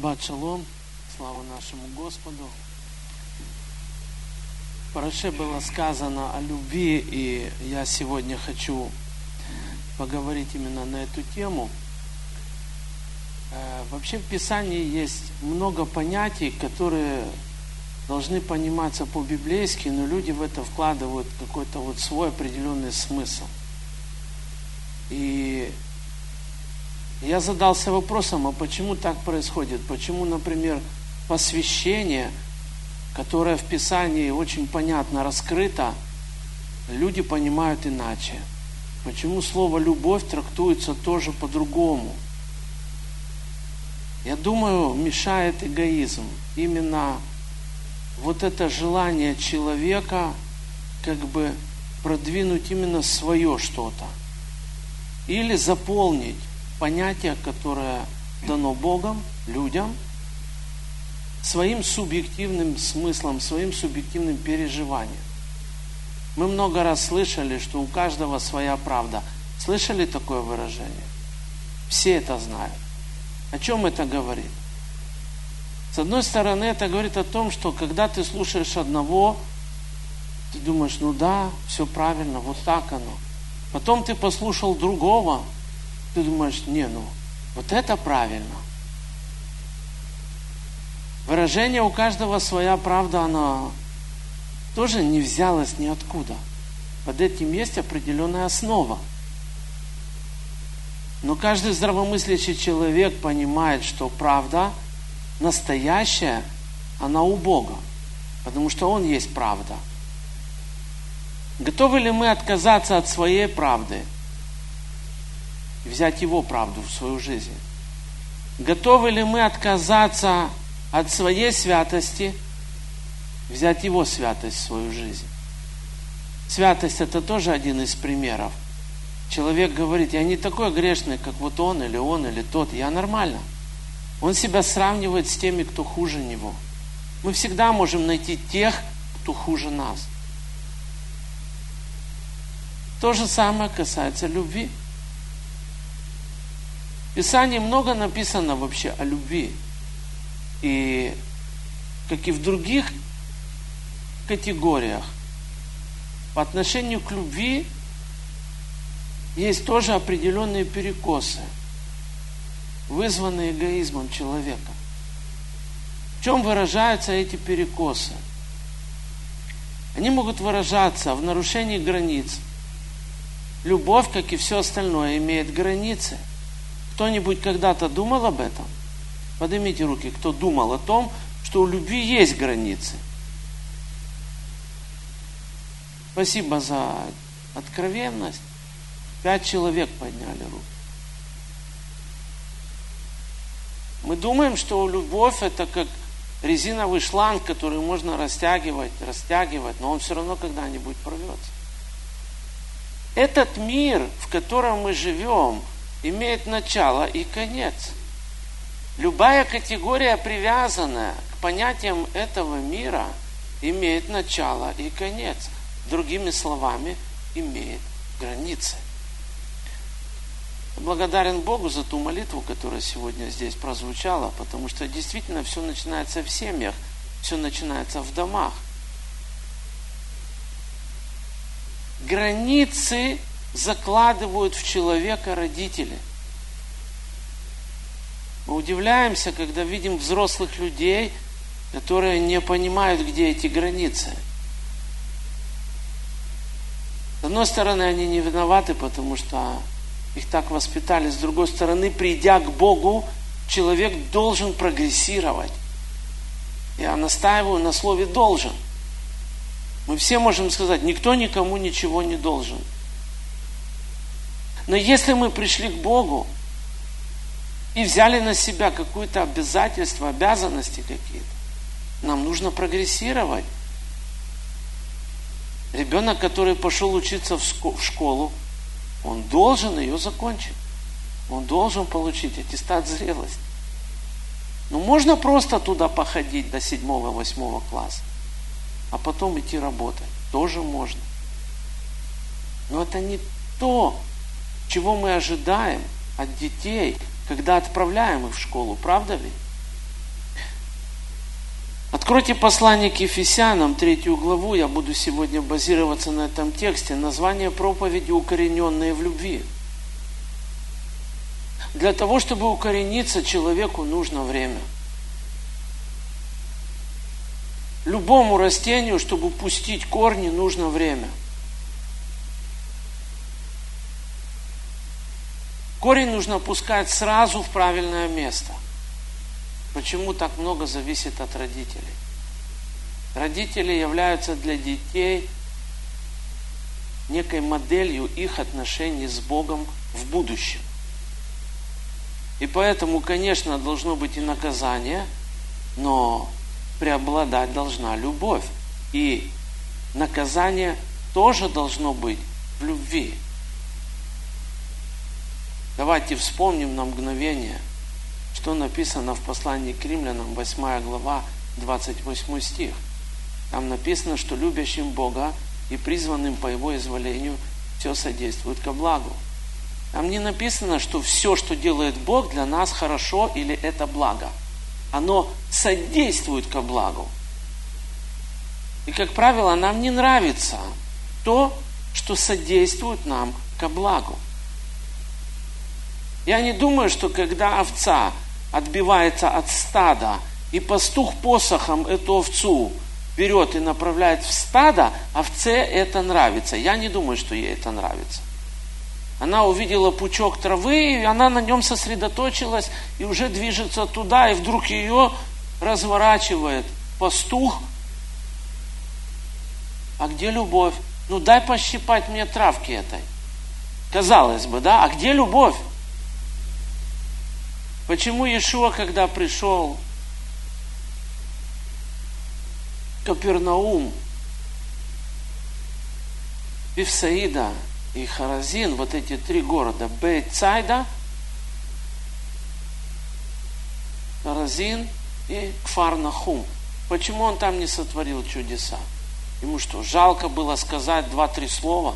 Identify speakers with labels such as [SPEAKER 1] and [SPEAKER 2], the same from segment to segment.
[SPEAKER 1] Шаббат шалом, слава нашему Господу. В Параше было сказано о любви, и я сегодня хочу поговорить именно на эту тему. Вообще в Писании есть много понятий, которые должны пониматься по-библейски, но люди в это вкладывают какой-то свой определенный смысл. И я задался вопросом, а почему так происходит? Почему, например, посвящение, которое в Писании очень понятно раскрыто, люди понимают иначе? Почему слово «любовь» трактуется тоже по-другому? Я думаю, мешает эгоизм. Именно вот это желание человека как бы продвинуть именно свое что-то. Или заполнить понятие, которое дано Богом, людям, своим субъективным смыслом, своим субъективным переживанием. Мы много раз слышали, что у каждого своя правда. Слышали такое выражение? Все это знают. О чем это говорит? С одной стороны, это говорит о том, что когда ты слушаешь одного, ты думаешь, ну да, все правильно, вот так оно. Потом ты послушал другого, ты думаешь, вот это правильно. Выражение «у каждого своя правда», оно тоже не взялось ниоткуда. Под этим есть определенная основа. Но каждый здравомыслящий человек понимает, что правда настоящая, она у Бога, потому что Он есть правда. Готовы ли мы отказаться от своей правды и взять Его правду в свою жизнь? Готовы ли мы отказаться от своей святости и взять Его святость в свою жизнь? Святость – это тоже один из примеров. Человек говорит, я не такой грешный, как вот он или тот, я нормально. Он себя сравнивает с теми, кто хуже него. Мы всегда можем найти тех, кто хуже нас. То же самое касается любви. В Писании много написано вообще о любви. И как и в других категориях, по отношению к любви есть тоже определенные перекосы, вызванные эгоизмом человека. В чем выражаются эти перекосы? Они могут выражаться в нарушении границ. Любовь, как и все остальное, имеет границы. Кто-нибудь когда-то думал об этом? Поднимите руки, кто думал о том, что у любви есть границы. Спасибо за откровенность. 5 человек подняли руку. Мы думаем, что любовь это как резиновый шланг, который можно растягивать, но он все равно когда-нибудь порвется. Этот мир, в котором мы живем, имеет начало и конец. Любая категория, привязанная к понятиям этого мира, имеет начало и конец. Другими словами, имеет границы. Благодарен Богу за ту молитву, которая сегодня здесь прозвучала, потому что действительно все начинается в семьях, все начинается в домах. Границы закладывают в человека родители. Мы удивляемся, когда видим взрослых людей, которые не понимают, где эти границы. С одной стороны, они не виноваты, потому что их так воспитали. С другой стороны, придя к Богу, человек должен прогрессировать. Я настаиваю на слове «должен». Мы все можем сказать, никто никому ничего не должен. Но если мы пришли к Богу и взяли на себя какое-то обязательство, обязанности какие-то, нам нужно прогрессировать. Ребенок, который пошел учиться в школу, он должен ее закончить. Он должен получить аттестат зрелости. Но можно просто туда походить до 7-8 класса, а потом идти работать. Тоже можно. Но это не то, чего мы ожидаем от детей, когда отправляем их в школу. Правда ведь? Откройте послание к Ефесянам, 3 главу, я буду сегодня базироваться на этом тексте. Название проповеди «Укорененные в любви». Для того, чтобы укорениться, человеку нужно время. Любому растению, чтобы пустить корни, нужно время. Корень нужно пускать сразу в правильное место. Почему так много зависит от родителей? Родители являются для детей некой моделью их отношений с Богом в будущем. И поэтому, конечно, должно быть и наказание, но преобладать должна любовь. И наказание тоже должно быть в любви. Давайте вспомним на мгновение, что написано в послании к Римлянам, 8 глава, 28 стих. Там написано, что любящим Бога и призванным по Его изволению все содействует ко благу. Там не написано, что все, что делает Бог, для нас хорошо или это благо. Оно содействует ко благу. И, как правило, нам не нравится то, что содействует нам ко благу. Я не думаю, что когда овца отбивается от стада, и пастух посохом эту овцу берет и направляет в стадо, овце это нравится. Я не думаю, что ей это нравится. Она увидела пучок травы, и она на нем сосредоточилась, и уже движется туда, и вдруг ее разворачивает пастух. А где любовь? Ну дай пощипать мне травки этой. Казалось бы, да? А где любовь? Почему Иешуа, когда пришел в Капернаум, Вифсаида и Харазин, вот эти 3 города, Бейт-Цайда, Харазин и Кфар-Нахум. Почему он там не сотворил чудеса? Ему что, жалко было сказать 2-3 слова?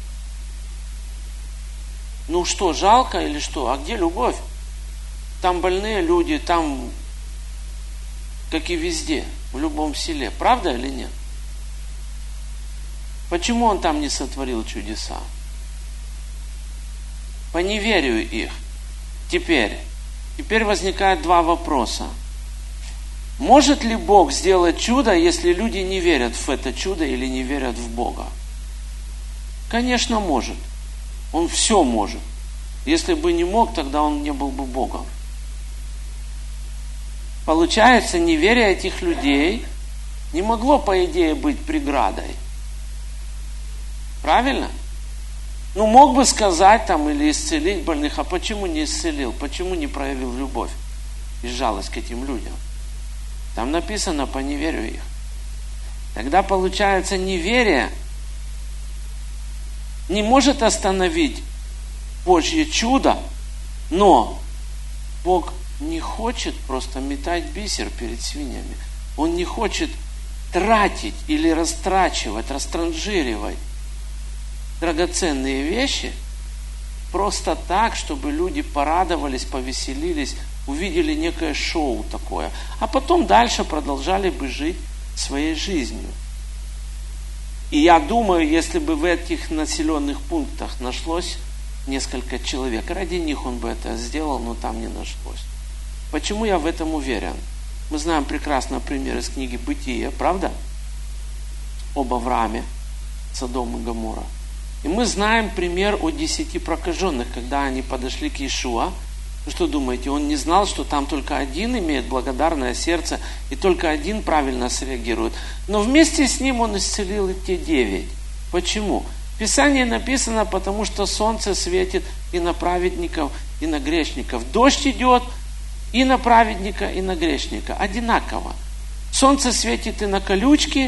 [SPEAKER 1] Ну что, жалко или что? А где любовь? Там больные люди, там, как и везде, в любом селе. Правда или нет? Почему он там не сотворил чудеса? По неверию их. Теперь возникает 2 вопроса. Может ли Бог сделать чудо, если люди не верят в это чудо или не верят в Бога? Конечно, может. Он все может. Если бы не мог, тогда он не был бы Богом. Получается, неверие этих людей не могло, по идее, быть преградой. Правильно? Ну, мог бы сказать там или исцелить больных, а почему не исцелил? Почему не проявил любовь и жалость к этим людям? Там написано по неверию их. Тогда, получается, неверие не может остановить Божье чудо, но Бог не хочет просто метать бисер перед свиньями. Он не хочет тратить или растрачивать, растранжиривать драгоценные вещи просто так, чтобы люди порадовались, повеселились, увидели некое шоу такое, а потом дальше продолжали бы жить своей жизнью. И я думаю, если бы в этих населенных пунктах нашлось несколько человек, ради них он бы это сделал, но там не нашлось. Почему я в этом уверен? Мы знаем прекрасно пример из книги «Бытие», правда? Об Аврааме, Содом и Гоморра. И мы знаем пример о 10 прокаженных, когда они подошли к Иешуа. Вы что думаете, он не знал, что там только один имеет благодарное сердце, и только один правильно среагирует? Но вместе с ним он исцелил и те 9. Почему? В Писании написано, потому что солнце светит и на праведников, и на грешников. Дождь идет и на праведника, и на грешника. Одинаково. Солнце светит и на колючки,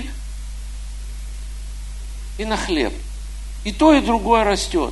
[SPEAKER 1] и на хлеб. И то, и другое растет.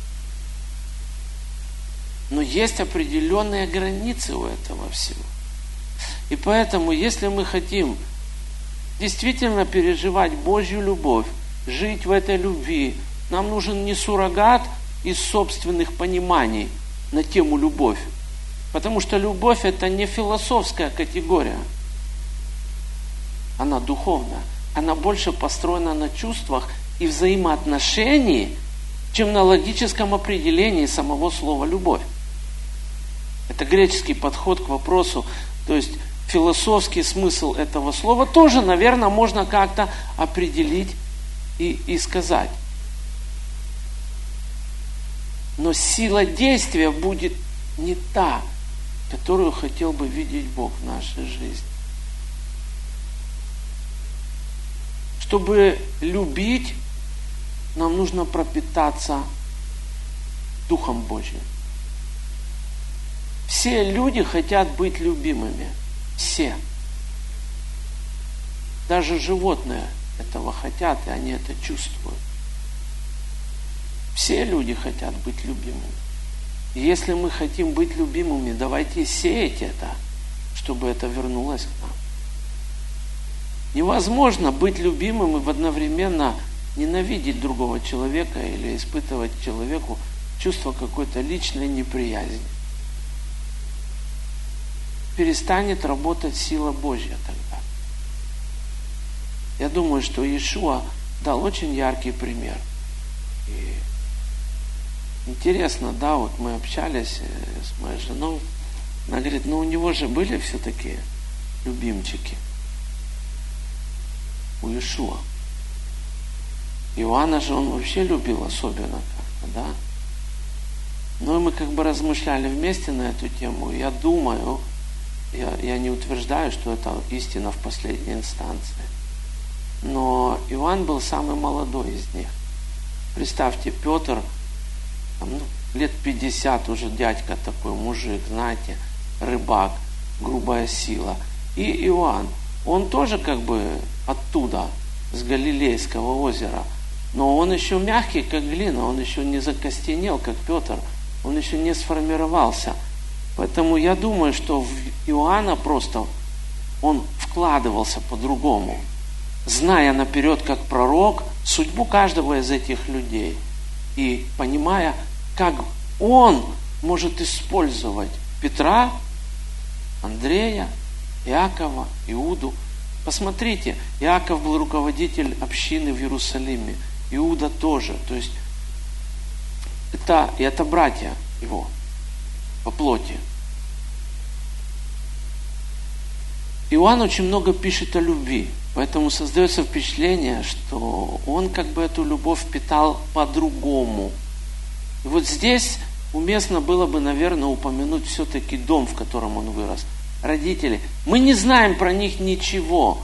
[SPEAKER 1] Но есть определенные границы у этого всего. И поэтому, если мы хотим действительно переживать Божью любовь, жить в этой любви, нам нужен не суррогат из собственных пониманий на тему любовь. Потому что любовь – это не философская категория. она духовная. Она больше построена на чувствах и взаимоотношении, чем на логическом определении самого слова «любовь». Это греческий подход к вопросу, то есть философский смысл этого слова тоже, наверное, можно как-то определить и сказать. Но сила действия будет не та, которую хотел бы видеть Бог в нашей жизни. Чтобы любить, нам нужно пропитаться Духом Божьим. Все люди хотят быть любимыми. Все. Даже животные этого хотят, и они это чувствуют. Все люди хотят быть любимыми. И если мы хотим быть любимыми, давайте сеять это, чтобы это вернулось к нам. Невозможно быть любимым и одновременно ненавидеть другого человека или испытывать человеку чувство какой-то личной неприязни. Перестанет работать сила Божья тогда. Я думаю, что Иешуа дал очень яркий пример. И интересно, да, вот мы общались с моей женой, она говорит, у него же были все-таки любимчики. У Иешуа. Иоанна же он вообще любил особенно как-то, да? Но мы как бы размышляли вместе на эту тему. Я думаю, я не утверждаю, что это истина в последней инстанции. Но Иоанн был самый молодой из них. Представьте, Петр, лет 50 уже дядька такой, мужик, знаете, рыбак, грубая сила. И Иоанн, он тоже как бы оттуда, с Галилейского озера. Но он еще мягкий, как глина, он еще не закостенел, как Петр, он еще не сформировался. Поэтому я думаю, что в Иоанна просто он вкладывался по-другому, зная наперед, как пророк, судьбу каждого из этих людей. И понимая, как он может использовать Петра, Андрея, Иакова, Иуду. Посмотрите, Иаков был руководитель общины в Иерусалиме, Иуда тоже. То есть это братья его по плоти. Иоанн очень много пишет о любви, поэтому создается впечатление, что он как бы эту любовь питал по-другому. И вот здесь уместно было бы, наверное, упомянуть все-таки дом, в котором он вырос. Родители. Мы не знаем про них ничего.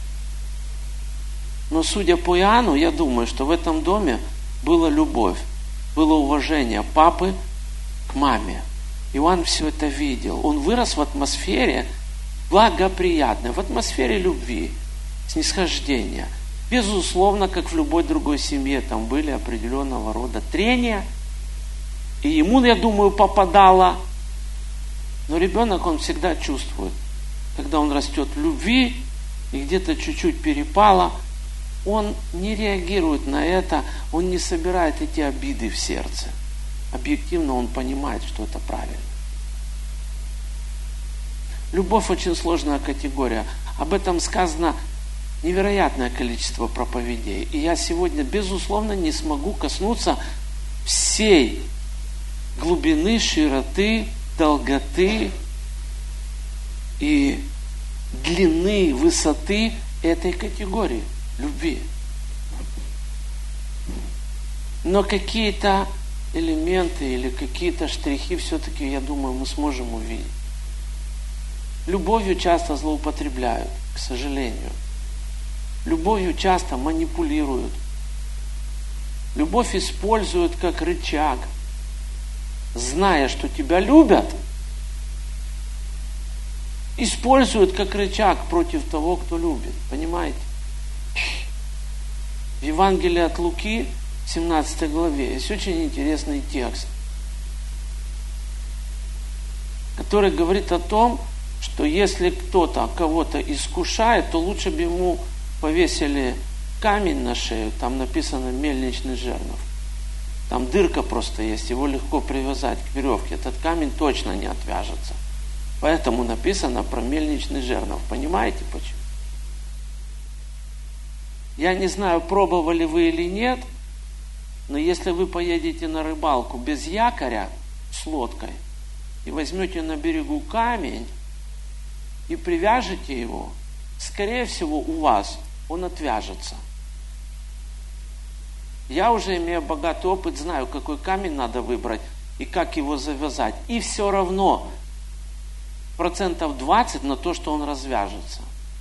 [SPEAKER 1] Но судя по Иоанну, я думаю, что в этом доме была любовь, было уважение папы к маме. Иоанн все это видел. Он вырос в атмосфере благоприятной, в атмосфере любви, снисхождения. Безусловно, как в любой другой семье, там были определенного рода трения. И ему, я думаю, попадало. Но ребенок, он всегда чувствует, когда он растет в любви, и где-то чуть-чуть перепало, он не реагирует на это, он не собирает эти обиды в сердце. Объективно он понимает, что это правильно. Любовь очень сложная категория. Об этом сказано невероятное количество проповедей. И я сегодня, безусловно, не смогу коснуться всей глубины, широты, долготы и длины, высоты этой категории любви. Но какие-то элементы или какие-то штрихи все-таки, я думаю, мы сможем увидеть. Любовью часто злоупотребляют, к сожалению. Любовью часто манипулируют. Любовь используют как рычаг. Зная, что тебя любят, используют как рычаг против того, кто любит. Понимаете? В Евангелии от Луки, 17 главе, есть очень интересный текст, который говорит о том, что если кто-то кого-то искушает, то лучше бы ему повесили камень на шею, там написано «мельничный жернов». Там дырка просто есть, его легко привязать к веревке. Этот камень точно не отвяжется. Поэтому написано про мельничный жернов. Понимаете почему? Я не знаю, пробовали вы или нет, но если вы поедете на рыбалку без якоря с лодкой и возьмете на берегу камень и привяжете его, скорее всего, у вас он отвяжется. Я уже, имея богатый опыт, знаю, какой камень надо выбрать и как его завязать. И все равно 20% на то, что он развяжется.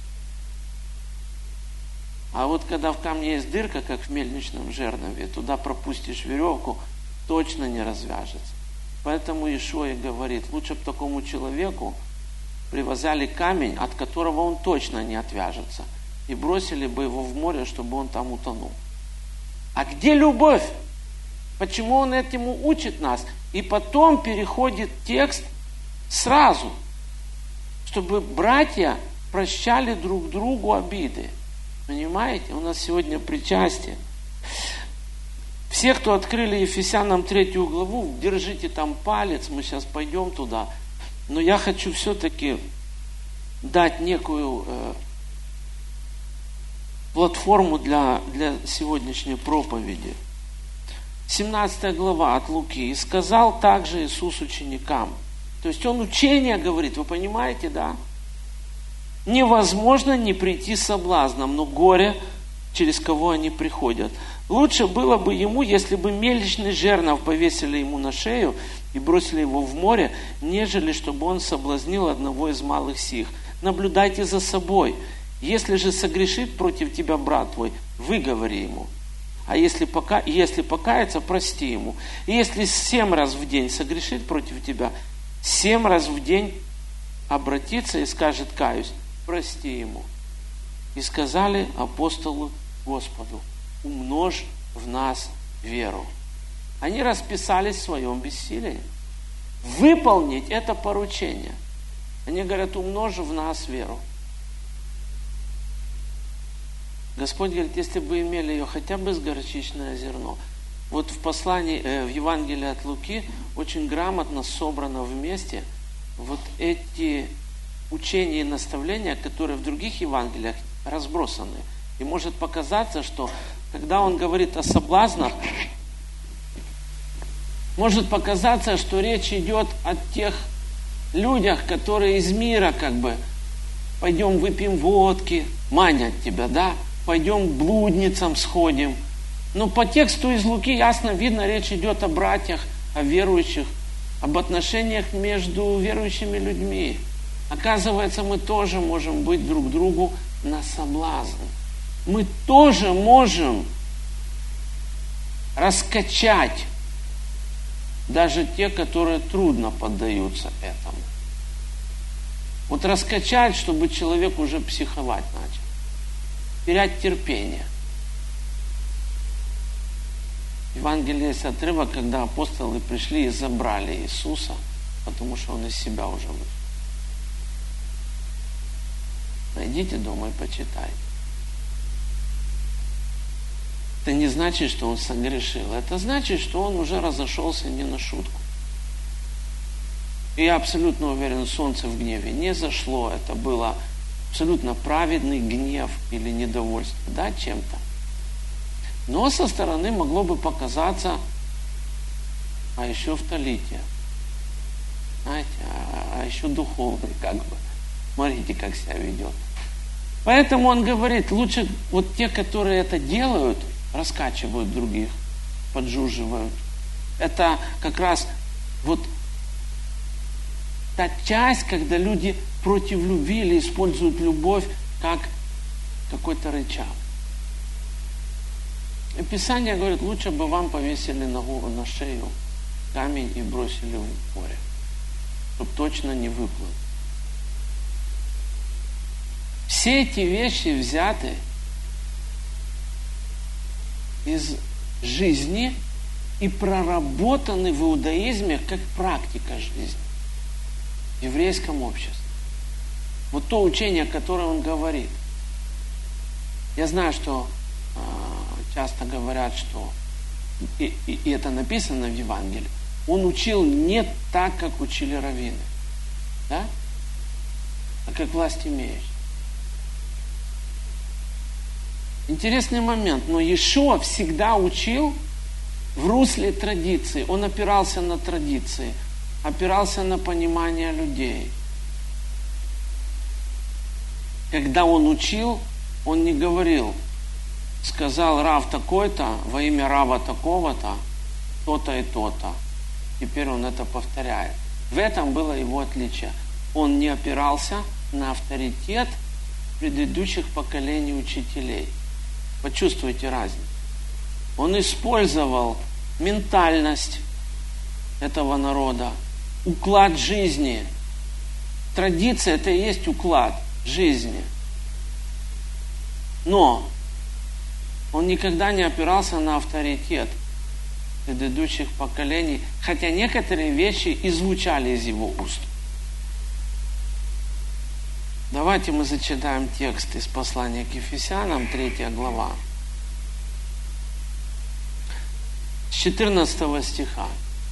[SPEAKER 1] А вот когда в камне есть дырка, как в мельничном жернове, туда пропустишь веревку, точно не развяжется. Поэтому Иешуа и говорит, лучше бы такому человеку привязали камень, от которого он точно не отвяжется, и бросили бы его в море, чтобы он там утонул. А где любовь? Почему он этому учит нас? И потом переходит текст сразу, чтобы братья прощали друг другу обиды. Понимаете? У нас сегодня причастие. Все, кто открыли Ефесянам 3 главу, держите там палец, мы сейчас пойдем туда. Но я хочу все-таки дать некую платформу для сегодняшней проповеди. 17 глава от Луки. «И сказал также Иисус ученикам». То есть он учение говорит, вы понимаете, да? Невозможно не прийти соблазном, но горе, через кого они приходят. Лучше было бы ему, если бы мельничный жернов повесили ему на шею и бросили его в море, нежели чтобы он соблазнил одного из малых сих. Наблюдайте за собой. Если же согрешит против тебя брат твой, выговори ему. А если покается, прости ему. И если 7 раз в день согрешит против тебя, 7 раз в день обратится и скажет, каюсь, прости ему. И сказали апостолу Господу, умножь в нас веру. Они расписались в своем бессилии. Выполнить это поручение. Они говорят, умножь в нас веру. Господь говорит, если бы имели ее хотя бы с горчичное зерно. Вот в послании, в Евангелии от Луки очень грамотно собрано вместе вот эти учения и наставления, которые в других Евангелиях разбросаны. И может показаться, что когда он говорит о соблазнах, может показаться, что речь идет о тех людях, которые из мира пойдем выпьем водки, манят тебя, да? Пойдем к блудницам сходим. Но по тексту из Луки ясно видно, речь идет о братьях, о верующих, об отношениях между верующими людьми. Оказывается, мы тоже можем быть друг другу на соблазн. Мы тоже можем раскачать даже те, которые трудно поддаются этому. Вот раскачать, чтобы человек уже психовать начал. Терять терпение. В Евангелии есть отрывок, когда апостолы пришли и забрали Иисуса, потому что он из себя уже вышел. Найдите дома и почитайте. Это не значит, что он согрешил. Это значит, что он уже разошелся не на шутку. И я абсолютно уверен, солнце в гневе не зашло. Это было абсолютно праведный гнев или недовольство, да, чем-то. Но со стороны могло бы показаться, а еще в талите. Знаете, а еще духовный Смотрите, как себя ведет. Поэтому он говорит, лучше вот те, которые это делают, раскачивают других, поджуживают. Это как раз вот та часть, когда люди против любви или используют любовь как какой-то рычаг. И Писание говорит, лучше бы вам повесили на шею камень и бросили в море, чтобы точно не выплыл. Все эти вещи взяты из жизни и проработаны в иудаизме как практика жизни в еврейском обществе. Вот то учение, которое он говорит. Я знаю, что часто говорят, что и это написано в Евангелии, он учил не так, как учили раввины, да? А как власть имеющий. Интересный момент, но Иешуа всегда учил в русле традиции. Он опирался на традиции, опирался на понимание людей. Когда он учил, он не говорил, сказал Рав такой-то во имя Рава такого-то, то-то и то-то. Теперь он это повторяет. В этом было его отличие. Он не опирался на авторитет предыдущих поколений учителей. Почувствуйте разницу. Он использовал ментальность этого народа, уклад жизни. Традиция – это и есть уклад жизни. Но он никогда не опирался на авторитет предыдущих поколений, хотя некоторые вещи и звучали из его уст. Давайте мы зачитаем текст из послания к Ефесянам, 3 глава, с 14 стиха.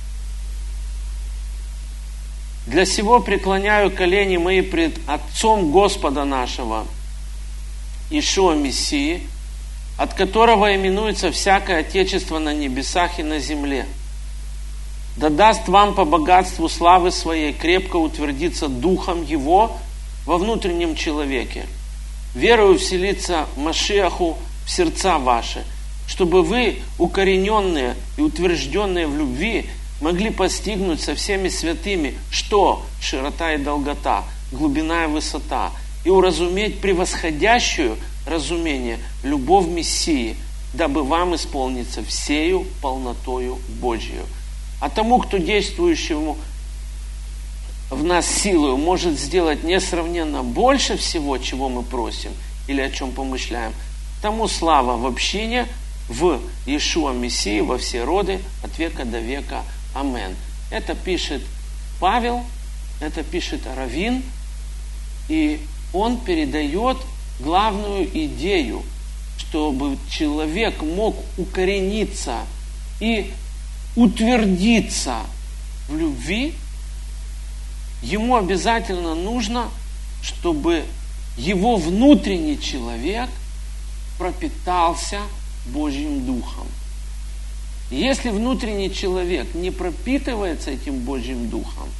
[SPEAKER 1] «Для сего преклоняю колени мои пред Отцом Господа нашего, Иешуа Мессии, от которого именуется всякое отечество на небесах и на земле. Да даст вам по богатству славы своей крепко утвердиться духом Его во внутреннем человеке, верою вселиться Машиаху в сердца ваши, чтобы вы, укорененные и утвержденные в любви, могли постигнуть со всеми святыми, что широта и долгота, глубина и высота, и уразуметь превосходящую разумение любовь Мессии, дабы вам исполниться всею полнотою Божию. А тому, кто действующему в нас силою может сделать несравненно больше всего, чего мы просим или о чем помышляем, тому слава в общине в Иешуа Мессии во все роды от века до века. Амен. Это пишет Павел, это пишет Равин, и он передает главную идею, чтобы человек мог укорениться и утвердиться в любви, ему обязательно нужно, чтобы его внутренний человек пропитался Божьим Духом. Если внутренний человек не пропитывается этим Божьим Духом,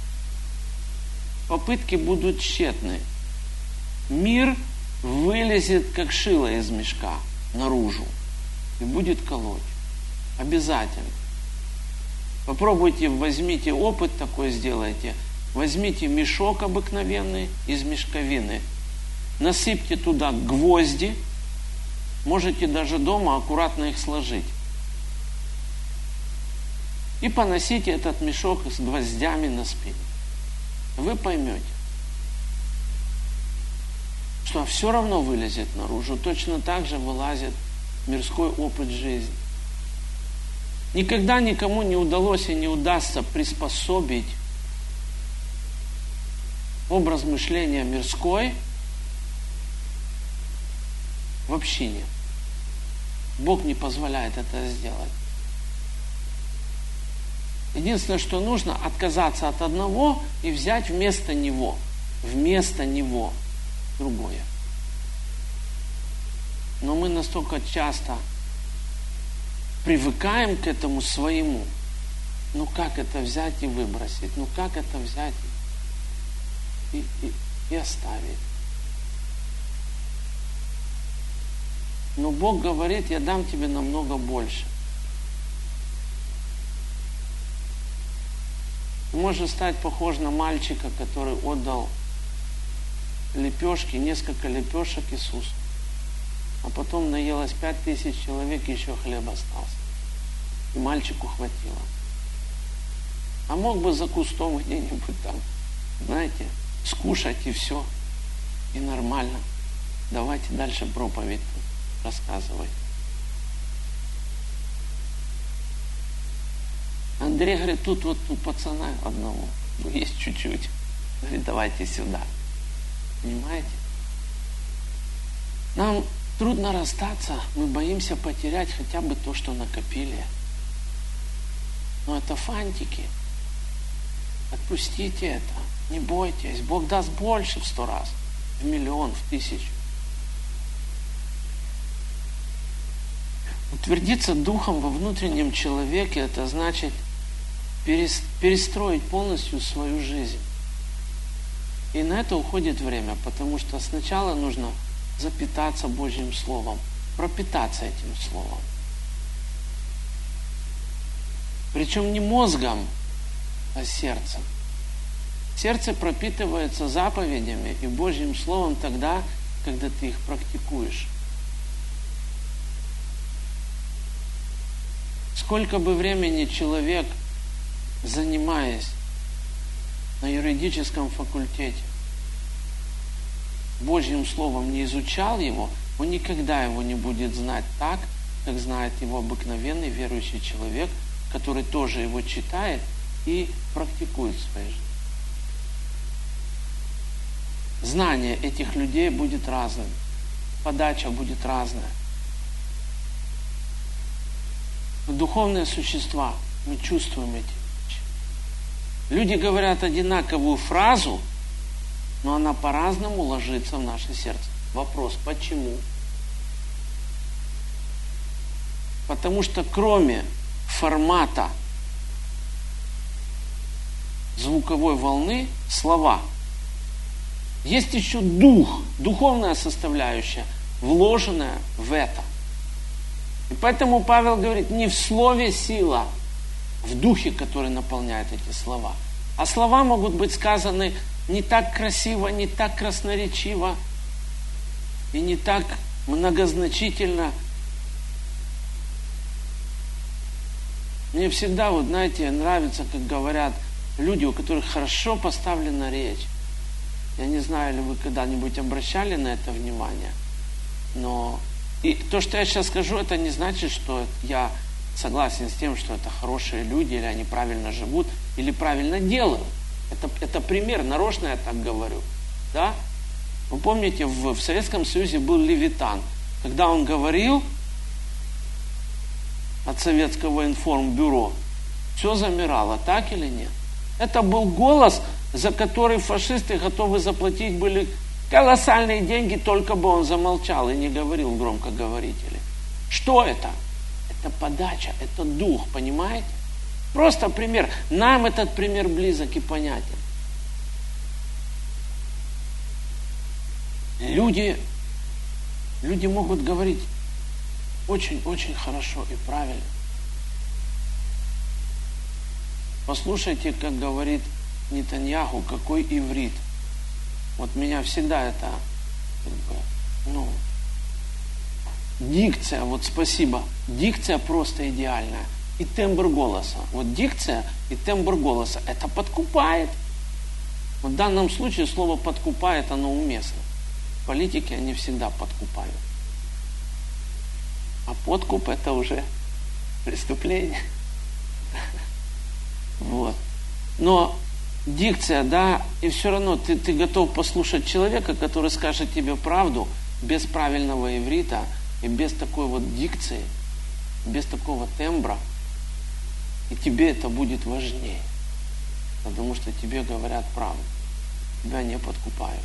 [SPEAKER 1] попытки будут тщетны. Мир вылезет, как шило из мешка, наружу и будет колоть. Обязательно. Попробуйте, возьмите опыт такой, сделайте. Возьмите мешок обыкновенный из мешковины, насыпьте туда гвозди, можете даже дома аккуратно их сложить. И поносите этот мешок с гвоздями на спине. Вы поймете, что все равно вылезет наружу. Точно так же вылазит мирской опыт жизни. Никогда никому не удалось и не удастся приспособить образ мышления мирской в общине. Бог не позволяет это сделать. Единственное, что нужно, отказаться от одного и взять вместо него другое. Но мы настолько часто привыкаем к этому своему. Ну как это взять и выбросить? Ну как это взять и оставить? Но Бог говорит, я дам тебе намного больше. Может стать похож на мальчика, который отдал лепешки, несколько лепешек Иисусу. А потом наелось 5000 человек, и еще хлеб остался. И мальчику хватило. А мог бы за кустом где-нибудь там, знаете, скушать и все. И нормально. Давайте дальше проповедь рассказывать. Андрей говорит, тут вот у пацана одного есть чуть-чуть. Говорит, давайте сюда. Понимаете? Нам трудно расстаться, мы боимся потерять хотя бы то, что накопили. Но это фантики. Отпустите это. Не бойтесь. Бог даст больше в 100 раз. В 1 000 000, в 1000. Утвердиться духом во внутреннем человеке, это значит перестроить полностью свою жизнь. И на это уходит время, потому что сначала нужно запитаться Божьим Словом, пропитаться этим Словом. Причем не мозгом, а сердцем. Сердце пропитывается заповедями и Божьим Словом тогда, когда ты их практикуешь. Сколько бы времени человек, занимаясь на юридическом факультете, Божьим Словом не изучал его, он никогда его не будет знать так, как знает его обыкновенный верующий человек, который тоже его читает и практикует в своей жизни. Знание этих людей будет разным, подача будет разная. Мы духовные существа, мы чувствуем эти вещи. Люди говорят одинаковую фразу, но она по-разному ложится в наше сердце. Вопрос, почему? Потому что кроме формата звуковой волны, слова, есть еще дух, духовная составляющая, вложенная в это. И поэтому Павел говорит, не в слове сила, в духе, который наполняет эти слова. А слова могут быть сказаны не так красиво, не так красноречиво и не так многозначительно. Мне всегда, вот знаете, нравится, как говорят люди, у которых хорошо поставлена речь. Я не знаю, ли вы когда-нибудь обращали на это внимание, но и то, что я сейчас скажу, это не значит, что я согласен с тем, что это хорошие люди, или они правильно живут, или правильно делают. Это пример, нарочно я так говорю. Да? Вы помните, в Советском Союзе был Левитан. Когда он говорил от Советского информбюро, все замирало, так или нет? Это был голос, за который фашисты готовы заплатить были колоссальные деньги, только бы он замолчал и не говорил громкоговорители. Что это? Это подача, это дух, понимаете? Просто пример. Нам этот пример близок и понятен. Люди могут говорить очень-очень хорошо и правильно. Послушайте, как говорит Нетаньяху, какой иврит. Вот меня всегда это, дикция, вот спасибо, дикция просто идеальная. И тембр голоса. Вот дикция и тембр голоса, это подкупает. В данном случае слово подкупает, оно уместно. Политики, они всегда подкупают. А подкуп это уже преступление. Вот. Но дикция, да, и все равно ты готов послушать человека, который скажет тебе правду без правильного иврита и без такой вот дикции, без такого тембра. И тебе это будет важнее. Потому что тебе говорят правду. Тебя не подкупают.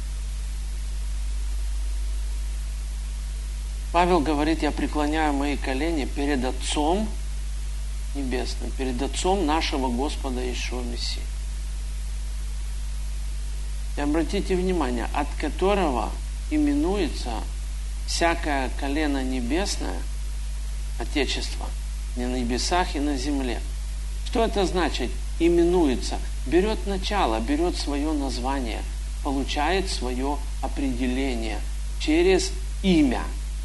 [SPEAKER 1] Павел говорит, я преклоняю мои колени перед Отцом Небесным, перед Отцом нашего Господа Иешуа Мессии. И обратите внимание, от которого именуется всякое колено небесное, Отечество, не на небесах и на земле. Что это значит? Именуется. Берет начало, берет свое название, получает свое определение через имя.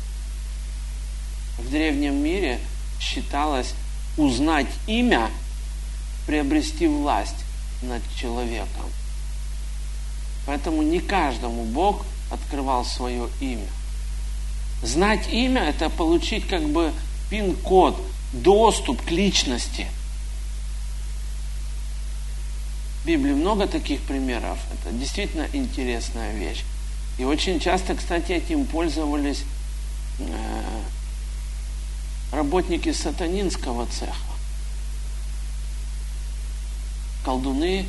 [SPEAKER 1] В древнем мире считалось узнать имя, приобрести власть над человеком. Поэтому не каждому Бог открывал свое имя. Знать имя – это получить как бы пин-код, доступ к личности. В Библии много таких примеров. Это действительно интересная вещь. И очень часто, кстати, этим пользовались работники сатанинского цеха. Колдуны,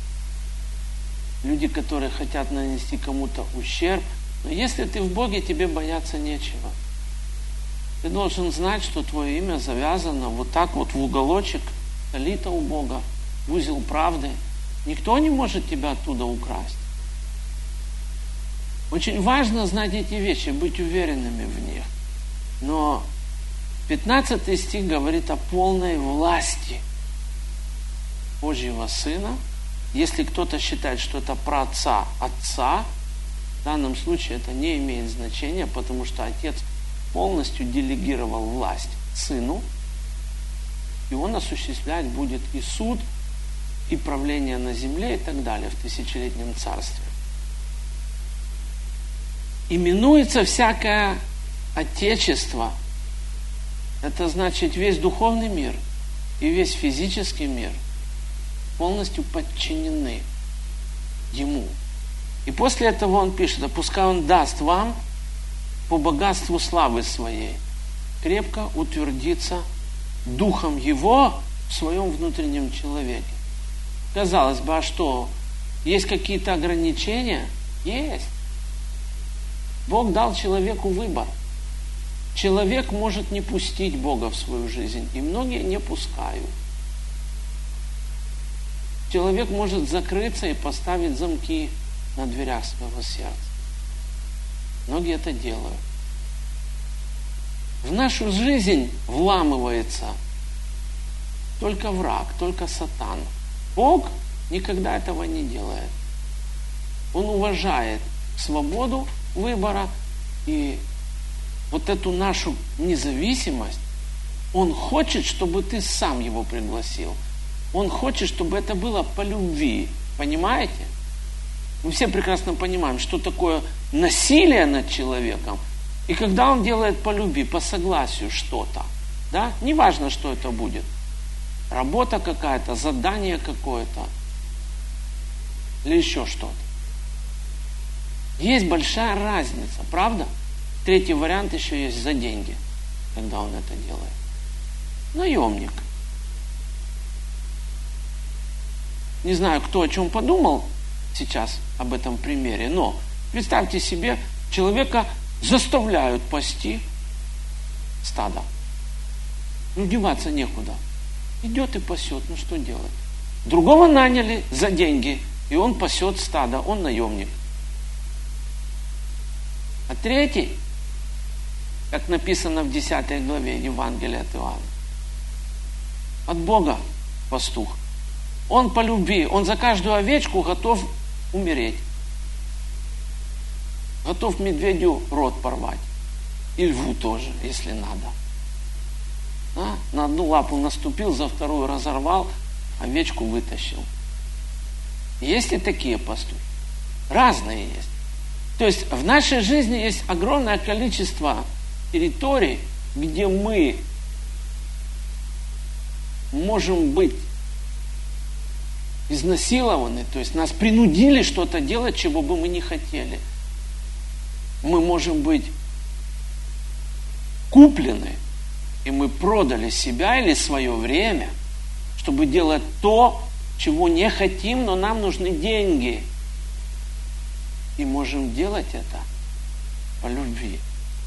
[SPEAKER 1] люди, которые хотят нанести кому-то ущерб. Но если ты в Боге, тебе бояться нечего. Ты должен знать, что твое имя завязано вот так вот в уголочек, талита у Бога, в узел правды. Никто не может тебя оттуда украсть. Очень важно знать эти вещи, быть уверенными в них. Но 15 стих говорит о полной власти Божьего Сына. Если кто-то считает, что это праотца Отца, в данном случае это не имеет значения, потому что Отец полностью делегировал власть Сыну, и Он осуществлять будет и суд, и правление на земле, и так далее, в тысячелетнем царстве. Именуется всякое Отечество. Это значит весь духовный мир и весь физический мир полностью подчинены Ему. И после этого Он пишет: а пускай Он даст вам по богатству славы Своей крепко утвердиться Духом Его в своем внутреннем человеке. Казалось бы, а что? Есть какие-то ограничения? Есть. Бог дал человеку выбор. Человек может не пустить Бога в свою жизнь, и многие не пускают. Человек может закрыться и поставить замки на дверях своего сердца. Многие это делают. В нашу жизнь вламывается только враг, только сатан. Бог никогда этого не делает. Он уважает свободу выбора, и вот эту нашу независимость Он хочет, чтобы ты сам его пригласил. Он хочет, чтобы это было по любви. Понимаете? Мы все прекрасно понимаем, что такое насилие над человеком. И когда он делает по любви, по согласию что-то, да, неважно, что это будет. Работа какая-то, задание какое-то, или еще что-то. Есть большая разница, правда? Третий вариант еще есть за деньги, когда он это делает. Наемник. Не знаю, кто о чем подумал сейчас об этом примере, но представьте себе, человека заставляют пасти стадо. Ну, деваться некуда. Идет и пасет, ну что делать? Другого наняли за деньги, и он пасет стадо, он наемник. А третий, как написано в 10 главе Евангелия от Иоанна, от Бога пастух. Он по любви, он за каждую овечку готов умереть. Готов медведю рот порвать. И льву тоже, если надо. На одну лапу наступил, за вторую разорвал, овечку вытащил. Есть и такие пастухи. Разные есть. То есть в нашей жизни есть огромное количество территорий, где мы можем быть изнасилованы, то есть нас принудили что-то делать, чего бы мы не хотели. Мы можем быть куплены, и мы продали себя или свое время, чтобы делать то, чего не хотим, но нам нужны деньги. И можем делать это по любви.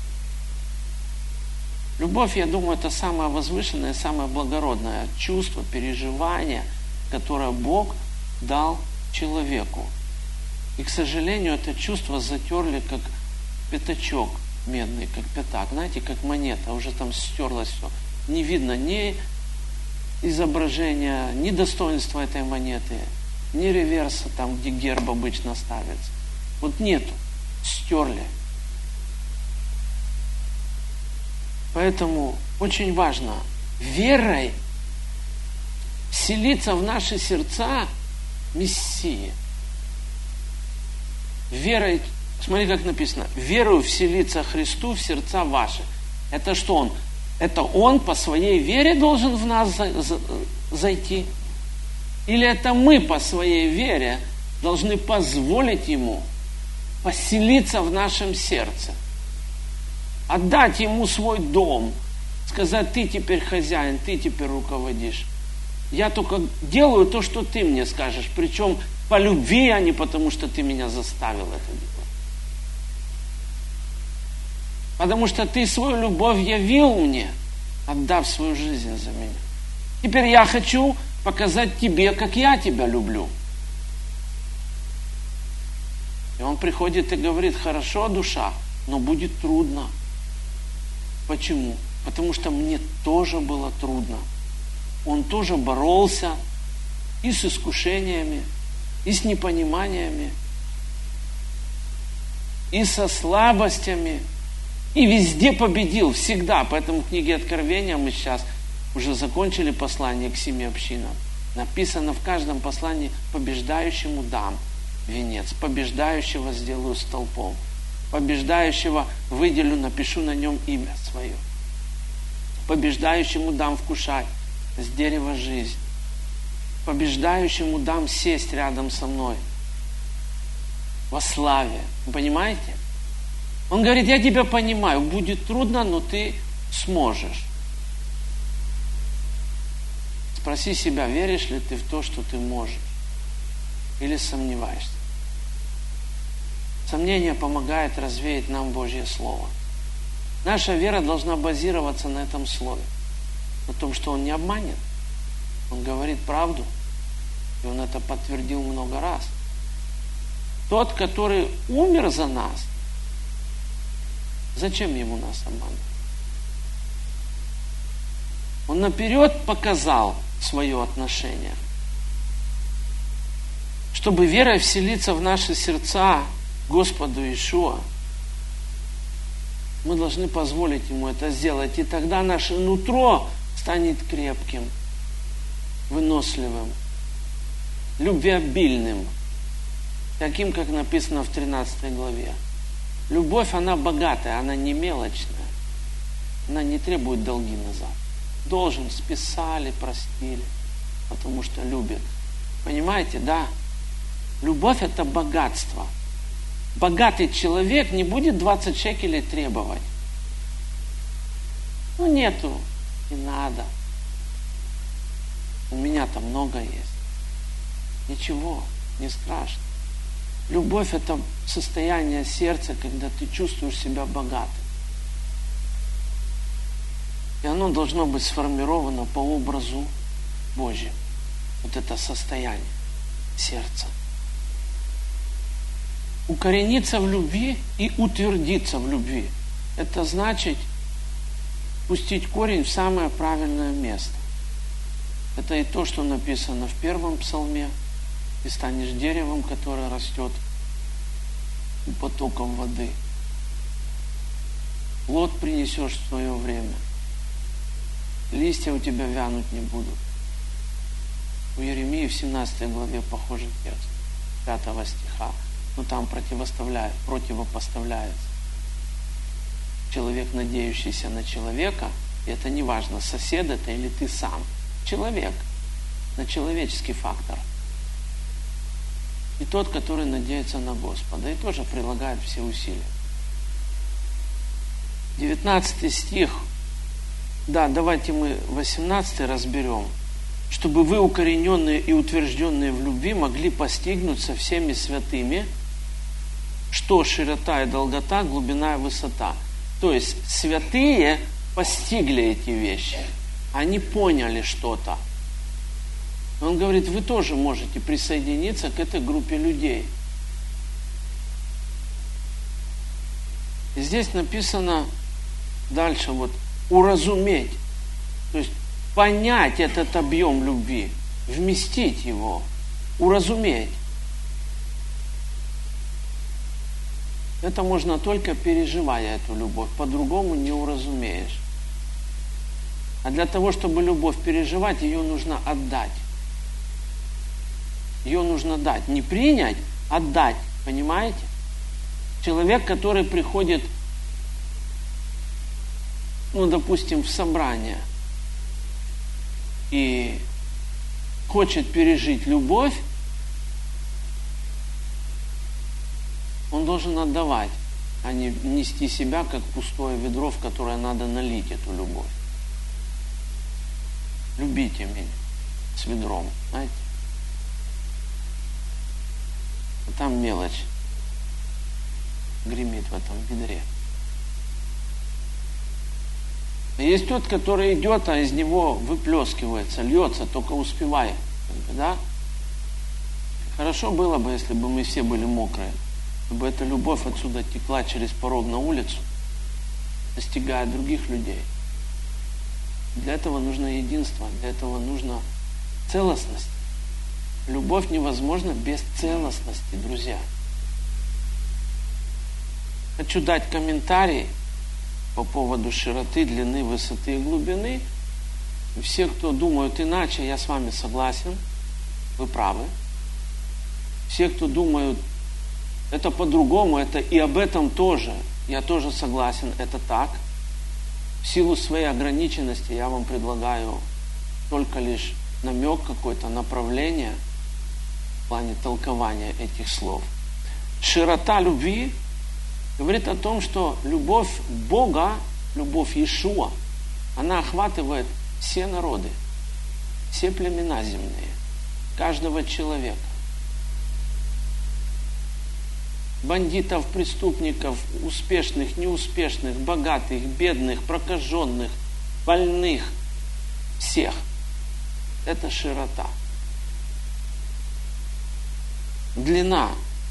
[SPEAKER 1] Любовь, я думаю, это самое возвышенное, самое благородное чувство, переживание, которое Бог дал человеку. И, к сожалению, это чувство затерли, как пятачок медный, как пятак. Знаете, как монета, уже там стерлось все. Не видно ни изображения, ни достоинства этой монеты, ни реверса, там, где герб обычно ставится. Вот нету. Стерли. Поэтому очень важно верой вселиться в наши сердца Мессии. Верой, смотри, как написано, верою вселиться Христу в сердца ваши. Это что Он? Это Он по своей вере должен в нас зайти? Или это мы по своей вере должны позволить Ему поселиться в нашем сердце? Отдать Ему свой дом, сказать: ты теперь хозяин, ты теперь руководишь. Я только делаю то, что ты мне скажешь, причем по любви, а не потому, что ты меня заставил это делать. Потому что ты свою любовь явил мне, отдав свою жизнь за меня. Теперь я хочу показать тебе, как я тебя люблю. И он приходит и говорит: хорошо, душа, но будет трудно. Почему? Потому что мне тоже было трудно. Он тоже боролся и с искушениями, и с непониманиями, и со слабостями, и везде победил, всегда. Поэтому в книге Откровения мы сейчас уже закончили послание к 7 общинам. Написано в каждом послании: побеждающему дам венец, побеждающего сделаю столпом, побеждающего выделю, напишу на нем имя свое, побеждающему дам вкушать с дерева жизни, побеждающему дам сесть рядом со мной во славе. Вы понимаете? Он говорит: я тебя понимаю, будет трудно, но ты сможешь. Спроси себя, веришь ли ты в то, что ты можешь, или сомневаешься. Сомнение помогает развеять нам Божье Слово. Наша вера должна базироваться на этом Слове, на том, что Он не обманет. Он говорит правду, и Он это подтвердил много раз. Тот, который умер за нас, зачем Ему нас обманывать? Он наперед показал свое отношение, чтобы верой вселиться в наши сердца Господу Иешуа. Мы должны позволить Ему это сделать, и тогда наше нутро станет крепким, выносливым, любвеобильным, таким, как написано в 13 главе. Любовь, она богатая, она не мелочная, она не требует долги назад. Должен, списали, простили, потому что любят. Понимаете, да? Любовь – это богатство. Богатый человек не будет 20 шекелей требовать. Ну, нету, не надо. У меня-то много есть. Ничего, не страшно. Любовь – это состояние сердца, когда ты чувствуешь себя богатым. И оно должно быть сформировано по образу Божьему. Вот это состояние сердца. Укорениться в любви и утвердиться в любви. Это значит пустить корень в самое правильное место. Это и то, что написано в 1 псалме. Ты станешь деревом, которое растет у потоков воды. Плод принесешь в свое время. Листья у тебя вянуть не будут. У Иеремии в 17 главе похожий текст, 5 стиха. Но там противопоставляется человек, надеющийся на человека, и это не важно, сосед это или ты сам. Человек, на человеческий фактор. И тот, который надеется на Господа, и тоже прилагает все усилия. 19 стих. Да, давайте мы 18 разберем. Чтобы вы, укорененные и утвержденные в любви, могли постигнуть со всеми святыми, что широта и долгота, глубина и высота. То есть святые постигли эти вещи. Они поняли что-то. Он говорит, вы тоже можете присоединиться к этой группе людей. И здесь написано дальше вот уразуметь. То есть понять этот объем любви, вместить его, уразуметь. Это можно только переживая эту любовь, по-другому не уразумеешь. А для того, чтобы любовь переживать, ее нужно отдать. Ее нужно дать. Не принять, отдать. Понимаете? Человек, который приходит, допустим, в собрание и хочет пережить любовь, он должен отдавать, а не нести себя как пустое ведро, в которое надо налить эту любовь. Любите меня с ведром, знаете? А там мелочь гремит в этом ведре. А есть тот, который идет, а из него выплескивается, льется, только успевай. Да? Хорошо было бы, если бы мы все были мокрые, чтобы эта любовь отсюда текла через порог на улицу, достигая других людей. Для этого нужно единство, для этого нужна целостность. Любовь невозможна без целостности, друзья. Хочу дать комментарий по поводу широты, длины, высоты и глубины. И все, кто думают иначе, я с вами согласен, вы правы. Все, кто думают, это по-другому, это и об этом тоже, я тоже согласен, это так. В силу своей ограниченности я вам предлагаю только лишь намек какой-то, направление в плане толкования этих слов. Широта любви говорит о том, что любовь Бога, любовь Иешуа, она охватывает все народы, все племена земные, каждого человека. Бандитов, преступников, успешных, неуспешных, богатых, бедных, прокаженных, больных, всех. Это широта. Длина.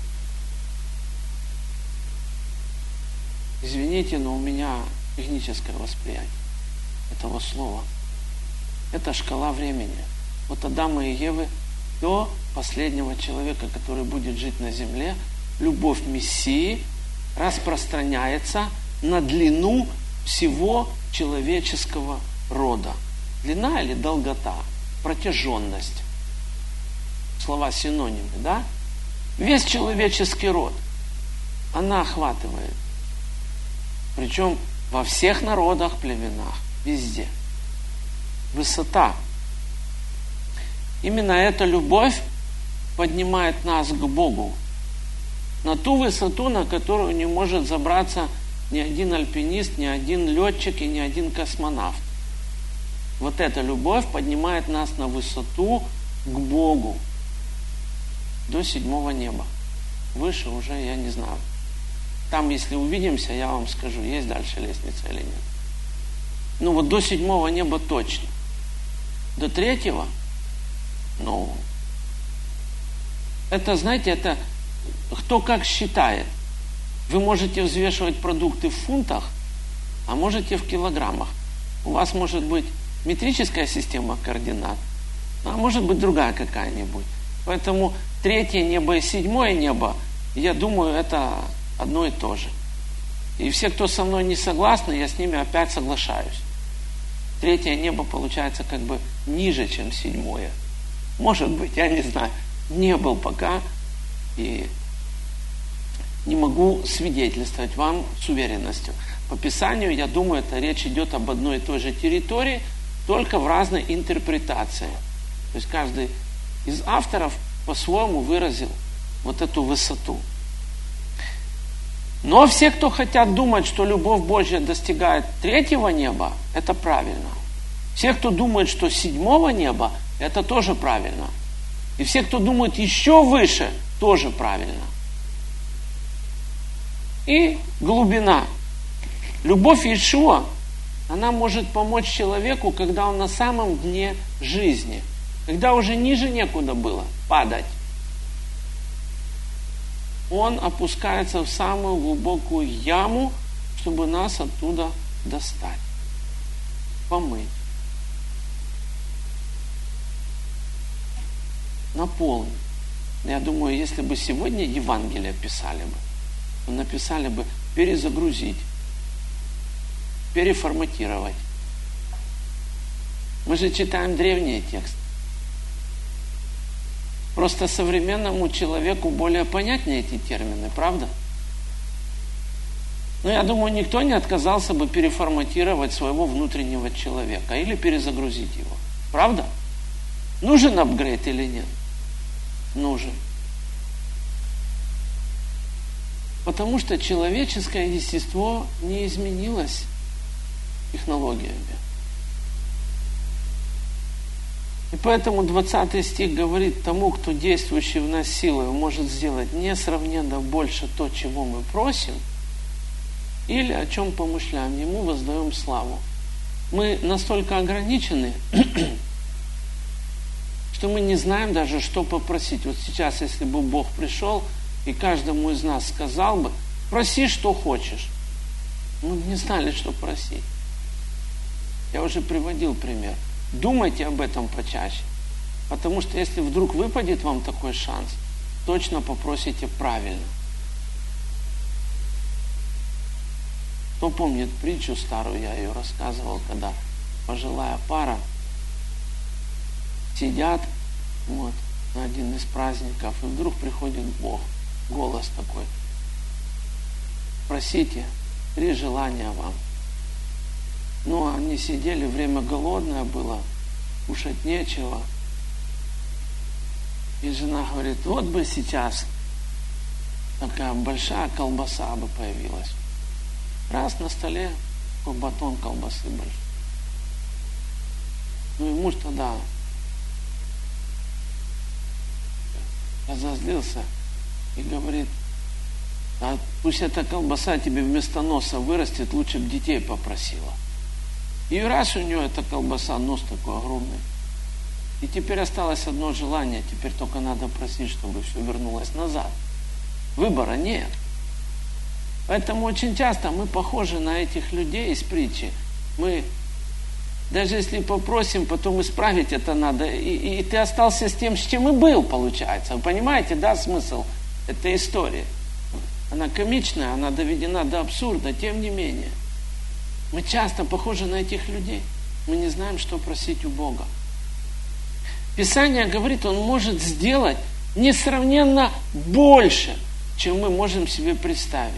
[SPEAKER 1] Извините, но у меня техническое восприятие этого слова. Это шкала времени. От Адама и Евы до последнего человека, который будет жить на земле, любовь Мессии распространяется на длину всего человеческого рода. Длина или долгота, протяженность. Слова синонимы, да? Весь человеческий род она охватывает. Причем во всех народах, племенах, везде. Высота. Именно эта любовь поднимает нас к Богу. На ту высоту, на которую не может забраться ни один альпинист, ни один летчик и ни один космонавт. Вот эта любовь поднимает нас на высоту к Богу. До 7 неба. Выше уже я не знаю. Там, если увидимся, я вам скажу, есть дальше лестница или нет. Ну вот до 7 неба точно. До 3, это, знаете, это кто как считает. Вы можете взвешивать продукты в фунтах, а можете в килограммах. У вас может быть метрическая система координат, а может быть другая какая-нибудь. Поэтому 3 небо и 7 небо, я думаю, это одно и то же. И все, кто со мной не согласны, я с ними опять соглашаюсь. 3 небо получается как бы ниже, чем 7. Может быть, я не знаю. Не был пока и не могу свидетельствовать вам с уверенностью. По Писанию, я думаю, это речь идет об одной и той же территории, только в разной интерпретации. То есть каждый из авторов по-своему выразил вот эту высоту. Но все, кто хотят думать, что любовь Божья достигает 3 неба, это правильно. Все, кто думает, что 7 неба, это тоже правильно. И все, кто думает еще выше, тоже правильно. И глубина. Любовь Иешуа, она может помочь человеку, когда он на самом дне жизни. Когда уже ниже некуда было падать. Он опускается в самую глубокую яму, чтобы нас оттуда достать. Помыть. Наполнить. Я думаю, если бы сегодня Евангелие писали бы, то написали бы перезагрузить, переформатировать. Мы же читаем древние тексты. Просто современному человеку более понятнее эти термины, правда? Но я думаю, никто не отказался бы переформатировать своего внутреннего человека или перезагрузить его. Правда? Нужен апгрейд или нет? Нужен. Потому что человеческое естество не изменилось технологиями. И поэтому 20 стих говорит: тому, кто действующий в нас силой может сделать несравненно больше то, чего мы просим, или о чем помышляем, ему воздаем славу. мы настолько ограничены, что мы не знаем даже, что попросить. Вот сейчас, если бы Бог пришел и каждому из нас сказал бы, проси, что хочешь, мы бы не знали, что просить. Я уже приводил пример. Думайте об этом почаще. Потому что если вдруг выпадет вам такой шанс, точно попросите правильно. Кто помнит притчу старую, я ее рассказывал, когда пожилая пара сидят вот, на один из праздников, и вдруг приходит Бог, голос такой: просите 3 желания вам. Ну, они сидели, время голодное было, кушать нечего. И жена говорит: вот бы сейчас такая большая колбаса бы появилась. Раз на столе такой батон колбасы большой. Ну и муж тогда разозлился и говорит: а пусть эта колбаса тебе вместо носа вырастет, лучше бы детей попросила. И раз у нее эта колбаса, нос такой огромный. И теперь осталось одно желание, теперь только надо просить, чтобы все вернулось назад. Выбора нет. Поэтому очень часто мы похожи на этих людей из притчи. Мы, даже если попросим, потом исправить это надо. И ты остался с тем, с чем и был, получается. Вы понимаете, да, смысл этой истории? Она комичная, она доведена до абсурда, тем не менее. Мы часто похожи на этих людей. Мы не знаем, что просить у Бога. Писание говорит, Он может сделать несравненно больше, чем мы можем себе представить.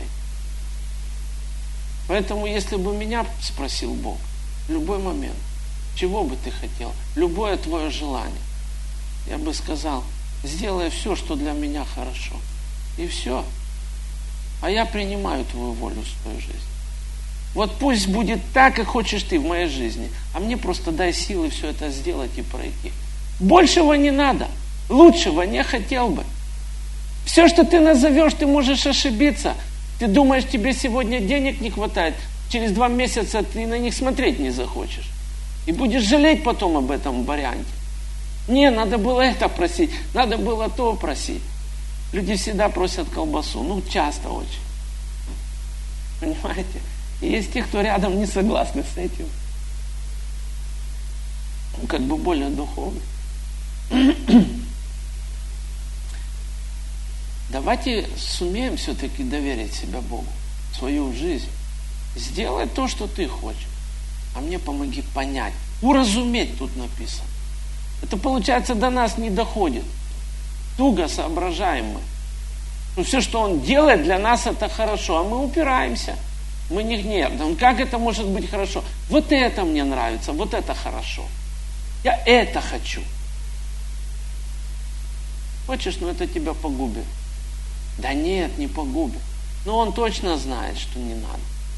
[SPEAKER 1] Поэтому, если бы меня спросил Бог в любой момент, чего бы ты хотел, любое твое желание, я бы сказал: сделай все, что для меня хорошо. И все. А я принимаю твою волю в свою жизнь. Вот пусть будет так, как хочешь ты в моей жизни, а мне просто дай силы все это сделать и пройти. Большего не надо, лучшего не хотел бы. Все, что ты назовешь, ты можешь ошибиться. Ты думаешь, тебе сегодня денег не хватает, через 2 месяца ты на них смотреть не захочешь. И будешь жалеть потом об этом варианте. Не, надо было это просить, надо было то просить. Люди всегда просят колбасу, ну часто очень. Понимаете? И есть те, кто рядом не согласны с этим. Как бы более духовный. Давайте сумеем все-таки доверить себя Богу, свою жизнь. Сделай то, что ты хочешь. А мне помоги понять. Уразуметь тут написано. Это, получается, до нас не доходит. Туго соображаем мы. Но все, что Он делает, для нас это хорошо. А мы упираемся. Мы не гневны. Как это может быть хорошо? Вот это мне нравится, вот это хорошо. Я это хочу. Хочешь, но это тебя погубит. Да нет, не погубит. Но Он точно знает, что не надо.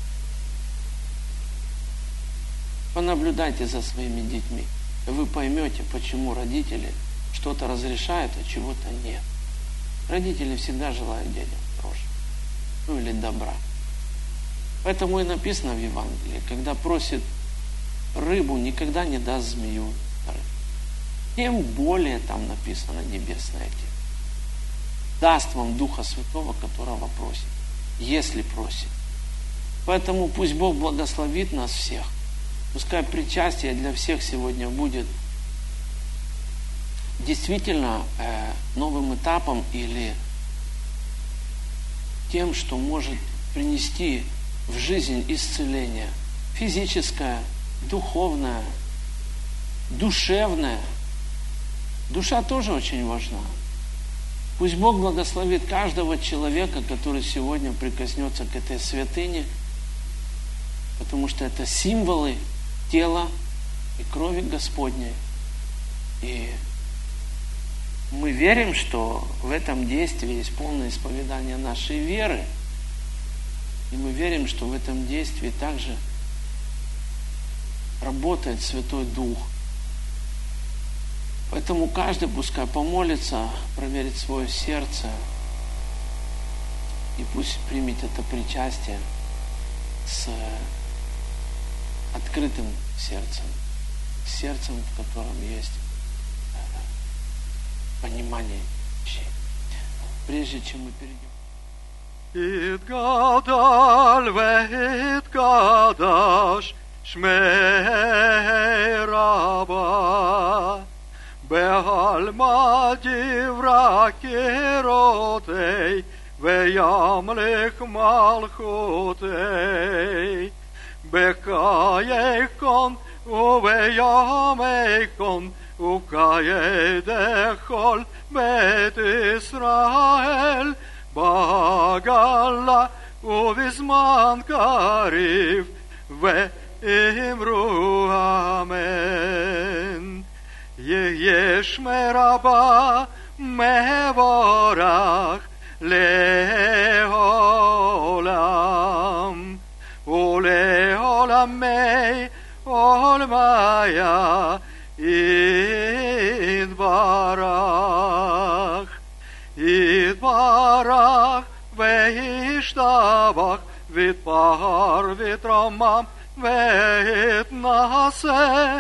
[SPEAKER 1] Понаблюдайте за своими детьми. И вы поймете, почему родители что-то разрешают, а чего-то нет. Родители всегда желают детям хорошего. Ну или добра. Поэтому и написано в Евангелии, когда просит рыбу, никогда не даст змею. Тем более там написано небесное тело. Даст вам Духа Святого, которого просит. Если просит. Поэтому пусть Бог благословит нас всех. Пускай причастие для всех сегодня будет действительно новым этапом или тем, что может принести в жизнь исцеление. Физическое, духовное, душевное. Душа тоже очень важна. Пусть Бог благословит каждого человека, который сегодня прикоснется к этой святыне, потому что это символы тела и крови Господней. И мы верим, что в этом действии есть полное исповедание нашей веры. И мы верим, что в этом действии также работает Святой Дух. Поэтому каждый пускай помолится, проверит свое сердце и пусть примет это причастие с открытым сердцем, в котором есть понимание вещей. Прежде чем мы перейдем.
[SPEAKER 2] יתגדל ויתקדש שמי רבה בעלמא דברה קירותי וימליך מלכותי בקייכון ובימיכון וקיי דכל בית ישראל בגלה ובזמן קריב ואמרו אמן. יהיה שמי רבה מבורך לעולם ולעולמי עולמיה יתברך יתברך וישתבח ויתפאר ויתרומם ויתנשא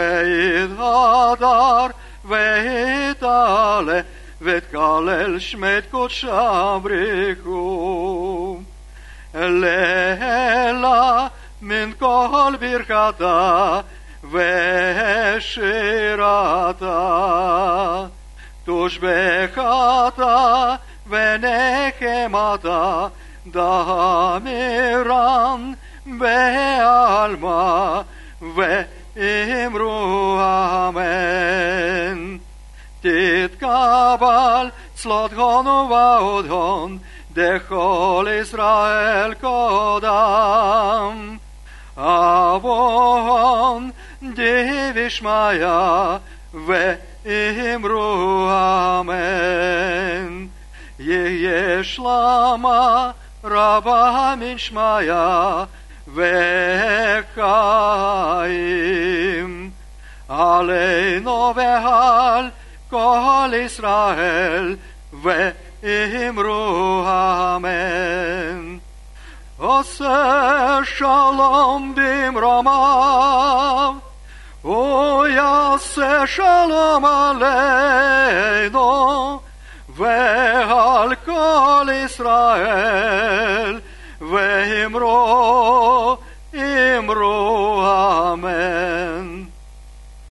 [SPEAKER 2] ויתהדר ויתעלה ויתקלל שמי קודשם בריחו לילה מן כל ברכתה ושירתה תושבחתה ונחמתה דמירן בעלמא ואמרו אמן. תתקבל צלות הון ובעוד הון דכל ישראל קודם אבון דיבי שמיה ואמרו אמן. יהיה שלמה רבה מן שמיה וחיים עלינו ועל כל ישראל ואמרו אמן. עושה שלום במרומיו ויעשה שלום עלינו ועל כל ישראל ואמרו